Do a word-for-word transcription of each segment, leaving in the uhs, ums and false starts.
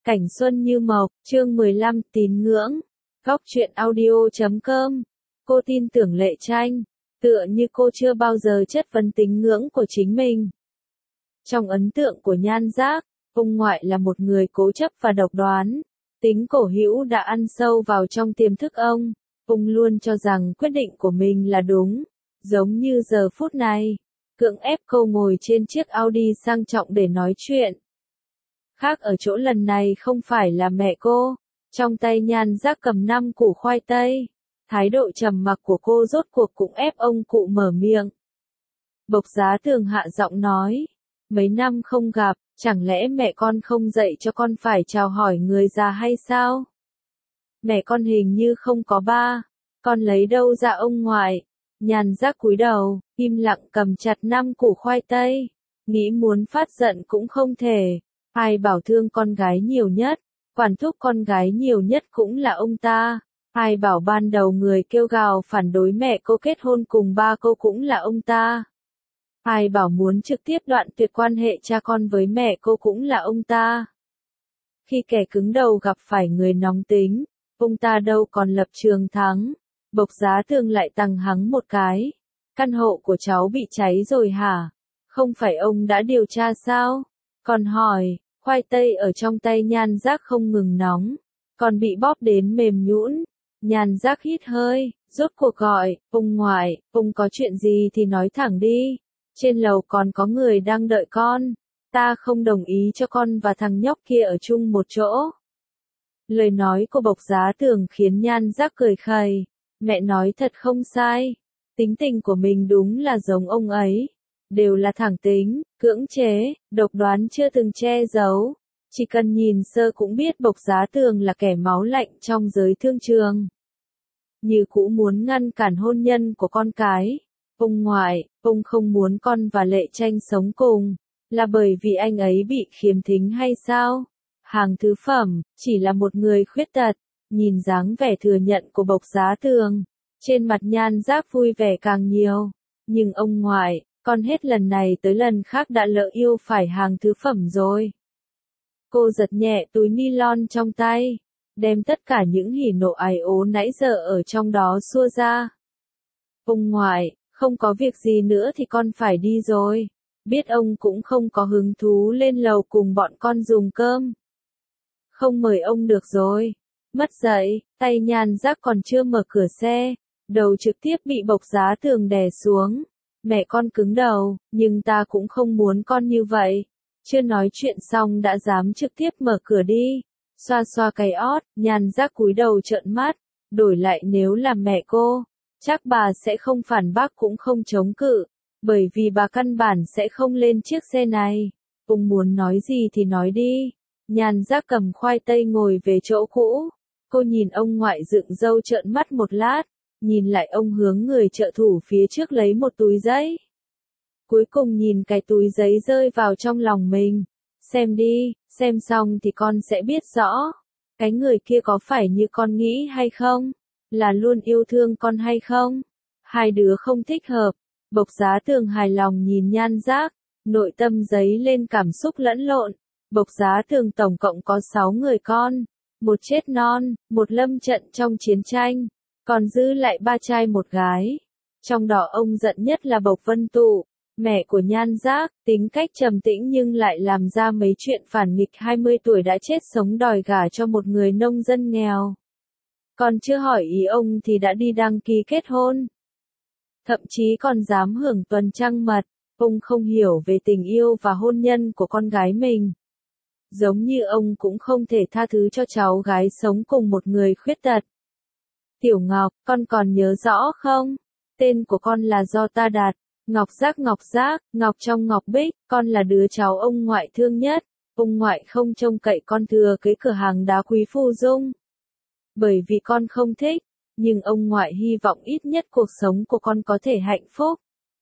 Cảnh xuân như mộc, chương mười lăm, tín ngưỡng. Góc truyện audio chấm com. Cô tin tưởng Lệ Tranh, tựa như cô chưa bao giờ chất vấn tín ngưỡng của chính mình. Trong ấn tượng của Nhan Giác, ông ngoại là một người cố chấp và độc đoán. Tính cổ hữu đã ăn sâu vào trong tiềm thức ông. Ông luôn cho rằng quyết định của mình là đúng. Giống như giờ phút này, cưỡng ép cô ngồi trên chiếc Audi sang trọng để nói chuyện. Khác ở chỗ lần này không phải là mẹ cô, trong tay Nhan Giác cầm năm củ khoai tây. Thái độ trầm mặc của cô rốt cuộc cũng ép ông cụ mở miệng. Bộc Giá Tường hạ giọng nói, mấy năm không gặp, chẳng lẽ mẹ con không dạy cho con phải chào hỏi người già hay sao? Mẹ con hình như không có ba, con lấy đâu ra ông ngoại? Nhan Giác cúi đầu, im lặng cầm chặt năm củ khoai tây, nghĩ muốn phát giận cũng không thể. Ai bảo thương con gái nhiều nhất, quản thúc con gái nhiều nhất cũng là ông ta. Ai bảo ban đầu người kêu gào phản đối mẹ cô kết hôn cùng ba cô cũng là ông ta. Ai bảo muốn trực tiếp đoạn tuyệt quan hệ cha con với mẹ cô cũng là ông ta. Khi kẻ cứng đầu gặp phải người nóng tính, ông ta đâu còn lập trường thắng. Bộc Giá Tường lại tằng hắng một cái. Căn hộ của cháu bị cháy rồi hả? Không phải ông đã điều tra sao? Còn hỏi, khoai tây ở trong tay Nhan Giác không ngừng nóng, còn bị bóp đến mềm nhũn. Nhan Giác hít hơi, rốt cuộc gọi, ông ngoại, ông có chuyện gì thì nói thẳng đi. Trên lầu còn có người đang đợi con. Ta không đồng ý cho con và thằng nhóc kia ở chung một chỗ. Lời nói của Bộc Giá Tường khiến Nhan Giác cười khẩy. Mẹ nói thật không sai. Tính tình của mình đúng là giống ông ấy. Đều là thẳng tính, cưỡng chế, độc đoán chưa từng che giấu. Chỉ cần nhìn sơ cũng biết Bộc Giá Tường là kẻ máu lạnh trong giới thương trường. Như cũ muốn ngăn cản hôn nhân của con cái. Ông ngoại, ông không muốn con và Lệ Tranh sống cùng, là bởi vì anh ấy bị khiếm thính hay sao? Hàng thứ phẩm, chỉ là một người khuyết tật. Nhìn dáng vẻ thừa nhận của Bộc Giá Tường, trên mặt Nhan Giác vui vẻ càng nhiều. Nhưng ông ngoại, con hết lần này tới lần khác đã lỡ yêu phải hàng thứ phẩm rồi. Cô giật nhẹ túi nylon trong tay, đem tất cả những hỉ nộ ái ố nãy giờ ở trong đó xua ra. Ông ngoại, không có việc gì nữa thì con phải đi rồi. Biết ông cũng không có hứng thú lên lầu cùng bọn con dùng cơm. Không mời ông được rồi. Mất dậy, tay Nhan Giác còn chưa mở cửa xe, đầu trực tiếp bị Bộc Giá Tường đè xuống. Mẹ con cứng đầu, nhưng ta cũng không muốn con như vậy. Chưa nói chuyện xong đã dám trực tiếp mở cửa đi. Xoa xoa cái ót, Nhan Giác cúi đầu trợn mắt. Đổi lại nếu là mẹ cô, chắc bà sẽ không phản bác cũng không chống cự. Bởi vì bà căn bản sẽ không lên chiếc xe này. Ông muốn nói gì thì nói đi. Nhan Giác cầm khoai tây ngồi về chỗ cũ. Cô nhìn ông ngoại dựng râu trợn mắt một lát. Nhìn lại ông hướng người trợ thủ phía trước lấy một túi giấy. Cuối cùng nhìn cái túi giấy rơi vào trong lòng mình. Xem đi, xem xong thì con sẽ biết rõ. Cái người kia có phải như con nghĩ hay không? Là luôn yêu thương con hay không? Hai đứa không thích hợp. Bộc Giá Tường hài lòng nhìn Nhan Giác. Nội tâm giấy lên cảm xúc lẫn lộn. Bộc Giá Tường tổng cộng có sáu người con. Một chết non, một lâm trận trong chiến tranh. Còn giữ lại ba trai một gái. Trong đó ông giận nhất là Bộc Vân Tụ, mẹ của Nhan Giác, tính cách trầm tĩnh nhưng lại làm ra mấy chuyện phản nghịch. Hai mươi tuổi đã chết sống đòi gả cho một người nông dân nghèo. Còn chưa hỏi ý ông thì đã đi đăng ký kết hôn. Thậm chí còn dám hưởng tuần trăng mật. Ông không hiểu về tình yêu và hôn nhân của con gái mình. Giống như ông cũng không thể tha thứ cho cháu gái sống cùng một người khuyết tật. Tiểu Ngọc, con còn nhớ rõ không? Tên của con là do ta đặt. Ngọc Giác Ngọc Giác, Ngọc trong Ngọc Bích, con là đứa cháu ông ngoại thương nhất. Ông ngoại không trông cậy con thừa kế cửa hàng đá quý Phù Dung. Bởi vì con không thích, nhưng ông ngoại hy vọng ít nhất cuộc sống của con có thể hạnh phúc.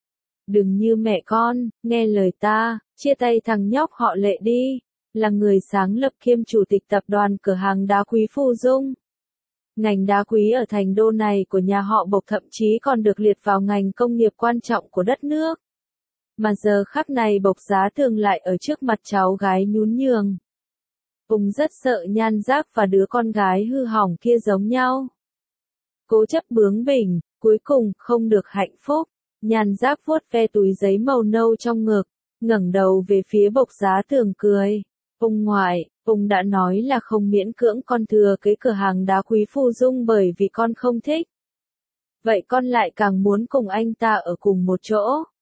Đừng như mẹ con, nghe lời ta, chia tay thằng nhóc họ Lệ đi. Là người sáng lập kiêm chủ tịch tập đoàn cửa hàng đá quý Phù Dung. Ngành đá quý ở thành đô này của nhà họ Bộc thậm chí còn được liệt vào ngành công nghiệp quan trọng của đất nước. Mà giờ khắc này Bộc Giá Tường lại ở trước mặt cháu gái nhún nhường. Ung rất sợ Nhan Giác và đứa con gái hư hỏng kia giống nhau. Cố chấp bướng bỉnh, cuối cùng không được hạnh phúc. Nhan Giác vuốt ve túi giấy màu nâu trong ngực, ngẩng đầu về phía Bộc Giá Tường cười. Ung ngoại, Ung đã nói là không miễn cưỡng con thừa cái cửa hàng đá quý Phù Dung bởi vì con không thích. Vậy con lại càng muốn cùng anh ta ở cùng một chỗ.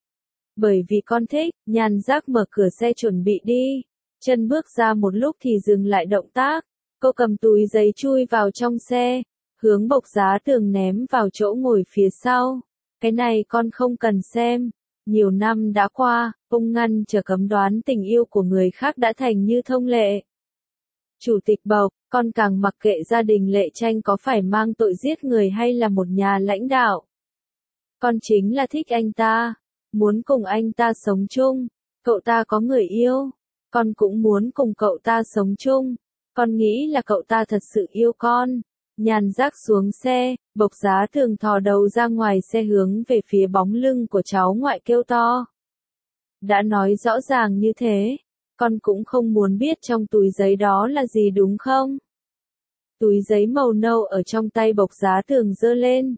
Bởi vì con thích. Nhan Giác mở cửa xe chuẩn bị đi. Chân bước ra một lúc thì dừng lại động tác. Cô cầm túi giấy chui vào trong xe, hướng Bộc Giá Tường ném vào chỗ ngồi phía sau. Cái này con không cần xem. Nhiều năm đã qua, Ung ngăn trở cấm đoán tình yêu của người khác đã thành như thông lệ. Chủ tịch Bộc, con càng mặc kệ gia đình Lệ Tranh có phải mang tội giết người hay là một nhà lãnh đạo. Con chính là thích anh ta, muốn cùng anh ta sống chung. Cậu ta có người yêu, con cũng muốn cùng cậu ta sống chung. Con nghĩ là cậu ta thật sự yêu con. Nhan Giác xuống xe, Bộc Giá Tường thò đầu ra ngoài xe hướng về phía bóng lưng của cháu ngoại kêu to. Đã nói rõ ràng như thế, con cũng không muốn biết trong túi giấy đó là gì đúng không? Túi giấy màu nâu ở trong tay Bộc Giá Tường giơ lên.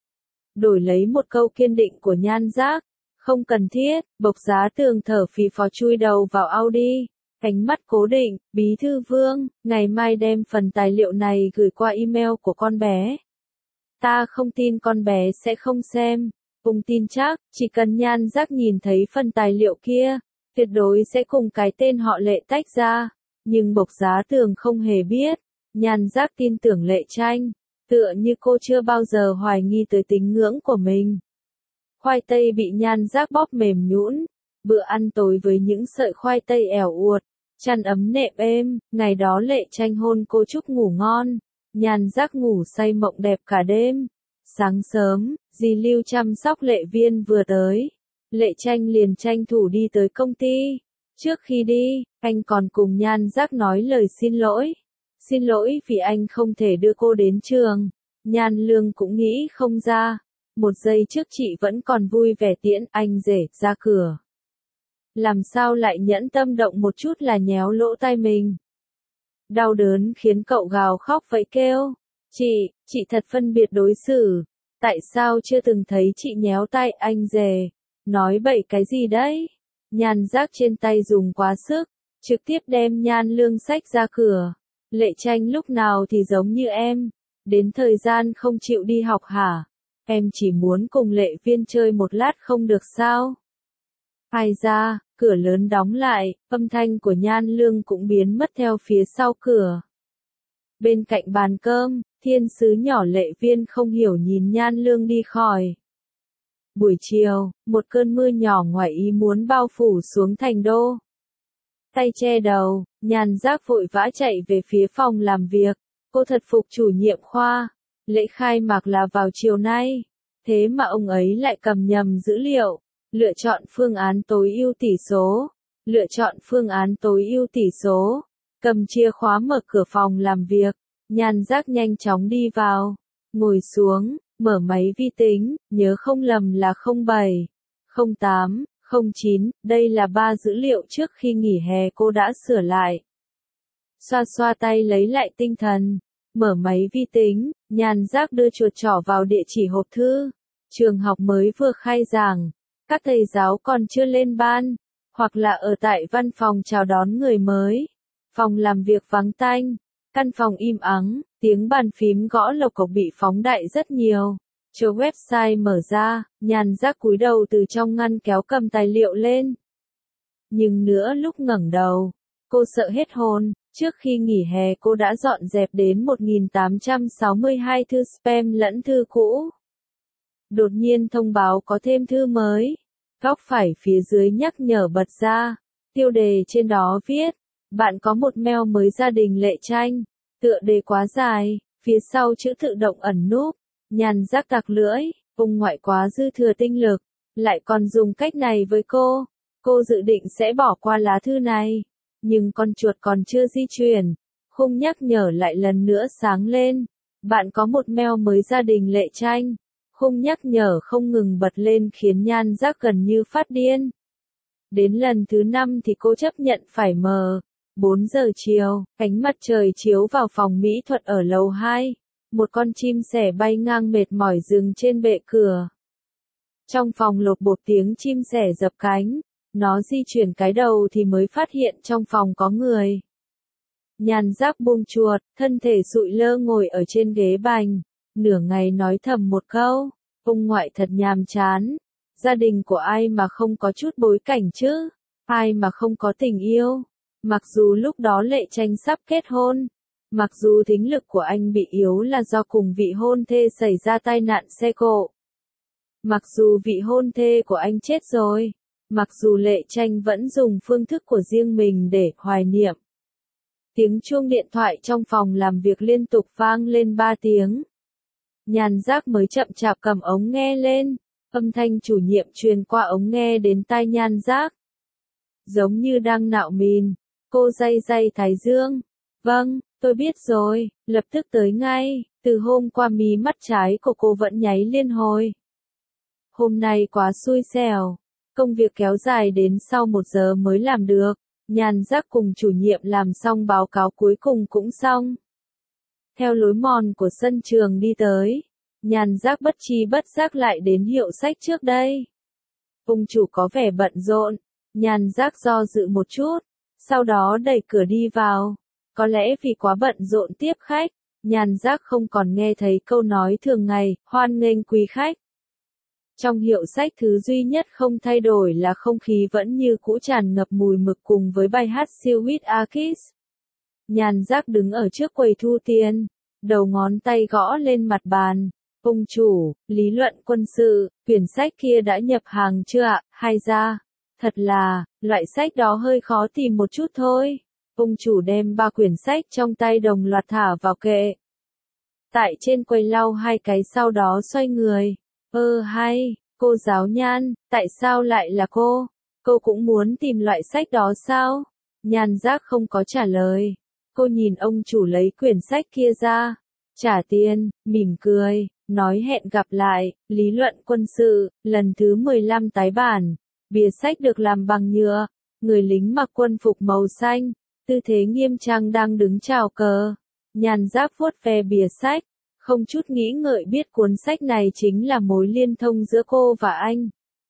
Đổi lấy một câu kiên định của Nhan Giác. Không cần thiết. Bộc Giá Tường thở phì phò chui đầu vào Audi. Ánh mắt cố định. Bí thư Vương, ngày mai đem phần tài liệu này gửi qua email của con bé. Ta không tin con bé sẽ không xem. Ung tin chắc, chỉ cần Nhan Giác nhìn thấy phần tài liệu kia, tuyệt đối sẽ cùng cái tên họ Lệ tách ra. Nhưng Bộc Giá Tường không hề biết. Nhan Giác tin tưởng Lệ Tranh, tựa như cô chưa bao giờ hoài nghi tới tín ngưỡng của mình. Khoai tây bị Nhan Giác bóp mềm nhũn, bữa ăn tối với những sợi khoai tây ẻo uột, chăn ấm nệm êm, ngày đó Lệ Tranh hôn cô chúc ngủ ngon, Nhan Giác ngủ say mộng đẹp cả đêm. Sáng sớm, dì Lưu chăm sóc Lệ Viên vừa tới, Lệ Tranh liền tranh thủ đi tới công ty. Trước khi đi, anh còn cùng Nhan Giác nói lời xin lỗi. Xin lỗi vì anh không thể đưa cô đến trường. Nhan Lương cũng nghĩ không ra. Một giây trước chị vẫn còn vui vẻ tiễn anh rể ra cửa. Làm sao lại nhẫn tâm động một chút là nhéo lỗ tai mình. Đau đớn khiến cậu gào khóc vậy kêu. Chị, chị thật phân biệt đối xử. Tại sao chưa từng thấy chị nhéo tay anh rể? Nói bậy cái gì đấy? Nhan Giác trên tay dùng quá sức, trực tiếp đem Nhan Lương xách ra cửa. Lệ Tranh lúc nào thì giống như em, đến thời gian không chịu đi học hả? Em chỉ muốn cùng Lệ Viên chơi một lát không được sao? Ai ra, cửa lớn đóng lại, âm thanh của Nhan Lương cũng biến mất theo phía sau cửa. Bên cạnh bàn cơm, thiên sứ nhỏ Lệ Viên không hiểu nhìn Nhan Lương đi khỏi. Buổi chiều, một cơn mưa nhỏ ngoài ý muốn bao phủ xuống thành đô. Tay che đầu, Nhan Giác vội vã chạy về phía phòng làm việc. Cô thật phục chủ nhiệm khoa. Lễ khai mạc là vào chiều nay. Thế mà ông ấy lại cầm nhầm dữ liệu. Lựa chọn phương án tối ưu tỷ số. Lựa chọn phương án tối ưu tỷ số. Cầm chìa khóa mở cửa phòng làm việc. Nhan Giác nhanh chóng đi vào. Ngồi xuống, mở máy vi tính, nhớ không lầm là không bảy, không tám, không chín, đây là ba dữ liệu trước khi nghỉ hè cô đã sửa lại. Xoa xoa tay lấy lại tinh thần, mở máy vi tính, Nhan Giác đưa chuột trỏ vào địa chỉ hộp thư. Trường học mới vừa khai giảng, các thầy giáo còn chưa lên ban, hoặc là ở tại văn phòng chào đón người mới. Phòng làm việc vắng tanh, căn phòng im ắng, tiếng bàn phím gõ lộc cộc bị phóng đại rất nhiều. Chờ website mở ra, Nhan Giác cúi đầu từ trong ngăn kéo cầm tài liệu lên. Nhưng nữa lúc ngẩng đầu, cô sợ hết hồn, trước khi nghỉ hè cô đã dọn dẹp đến một nghìn tám trăm sáu mươi hai thư spam lẫn thư cũ. Đột nhiên thông báo có thêm thư mới. Góc phải phía dưới nhắc nhở bật ra. Tiêu đề trên đó viết, bạn có một mail mới gia đình Lệ Tranh. Tựa đề quá dài, phía sau chữ tự động ẩn núp. Nhan Giác tặc lưỡi, ông ngoại quá dư thừa tinh lực, lại còn dùng cách này với cô. Cô dự định sẽ bỏ qua lá thư này, nhưng con chuột còn chưa di chuyển. Khung nhắc nhở lại lần nữa sáng lên. Bạn có một mail mới gia đình Lệ Tranh. Khung nhắc nhở không ngừng bật lên khiến Nhan Giác gần như phát điên. Đến lần thứ năm thì cô chấp nhận phải mờ. bốn giờ chiều, ánh mặt trời chiếu vào phòng mỹ thuật ở lầu hai. Một con chim sẻ bay ngang mệt mỏi dừng trên bệ cửa. Trong phòng lột bột tiếng chim sẻ dập cánh. Nó di chuyển cái đầu thì mới phát hiện trong phòng có người. Nhàn Giác buông chuột, thân thể sụi lơ ngồi ở trên ghế bành. Nửa ngày nói thầm một câu, ông ngoại thật nhàm chán. Gia đình của ai mà không có chút bối cảnh chứ? Ai mà không có tình yêu? Mặc dù lúc đó Lệ Tranh sắp kết hôn. Mặc dù thính lực của anh bị yếu là do cùng vị hôn thê xảy ra tai nạn xe cộ. Mặc dù vị hôn thê của anh chết rồi. Mặc dù Lệ Tranh vẫn dùng phương thức của riêng mình để hoài niệm. Tiếng chuông điện thoại trong phòng làm việc liên tục vang lên ba tiếng. Nhàn Giác mới chậm chạp cầm ống nghe lên, âm thanh chủ nhiệm truyền qua ống nghe đến tai Nhàn Giác. Giống như đang nạo mìn, cô day day thái dương. Vâng, tôi biết rồi, lập tức tới ngay, từ hôm qua mí mắt trái của cô vẫn nháy liên hồi. Hôm nay quá xui xẻo, công việc kéo dài đến sau một giờ mới làm được. Nhàn Giác cùng chủ nhiệm làm xong báo cáo cuối cùng cũng xong. Theo lối mòn của sân trường đi tới, Nhàn Giác bất tri bất giác lại đến hiệu sách trước đây. Ông chủ có vẻ bận rộn, Nhàn Giác do dự một chút, sau đó đẩy cửa đi vào. Có lẽ vì quá bận rộn tiếp khách, Nhàn Giác không còn nghe thấy câu nói thường ngày, hoan nghênh quý khách. Trong hiệu sách thứ duy nhất không thay đổi là không khí vẫn như cũ tràn ngập mùi mực cùng với bài hát siêu hit Akis. Nhàn Giác đứng ở trước quầy thu tiền, đầu ngón tay gõ lên mặt bàn. Ông chủ, lý luận quân sự, quyển sách kia đã nhập hàng chưa ạ, hay ra? Thật là, loại sách đó hơi khó tìm một chút thôi. Ông chủ đem ba quyển sách trong tay đồng loạt thả vào kệ. Tại trên quầy lau hai cái sau đó xoay người. Ơ hay, cô giáo Nhan, tại sao lại là cô? Cô cũng muốn tìm loại sách đó sao? Nhàn Giác không có trả lời. Cô nhìn ông chủ lấy quyển sách kia ra, trả tiền, mỉm cười, nói hẹn gặp lại, lý luận quân sự, lần thứ mười lăm tái bản. Bìa sách được làm bằng nhựa, người lính mặc quân phục màu xanh, tư thế nghiêm trang đang đứng chào cờ. Nhàn Giác vuốt ve bìa sách, không chút nghĩ ngợi biết cuốn sách này chính là mối liên thông giữa cô và anh.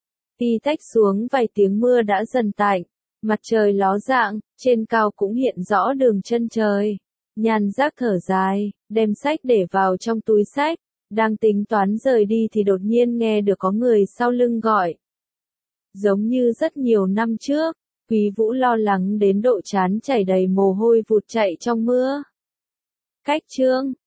Tí tách xuống vài tiếng mưa đã dần tạnh, mặt trời ló dạng, trên cao cũng hiện rõ đường chân trời. Nhàn Giác thở dài, đem sách để vào trong túi sách, đang tính toán rời đi thì đột nhiên nghe được có người sau lưng gọi. Giống như rất nhiều năm trước, Quý Vũ lo lắng đến độ trán chảy đầy mồ hôi vụt chạy trong mưa. Cách chương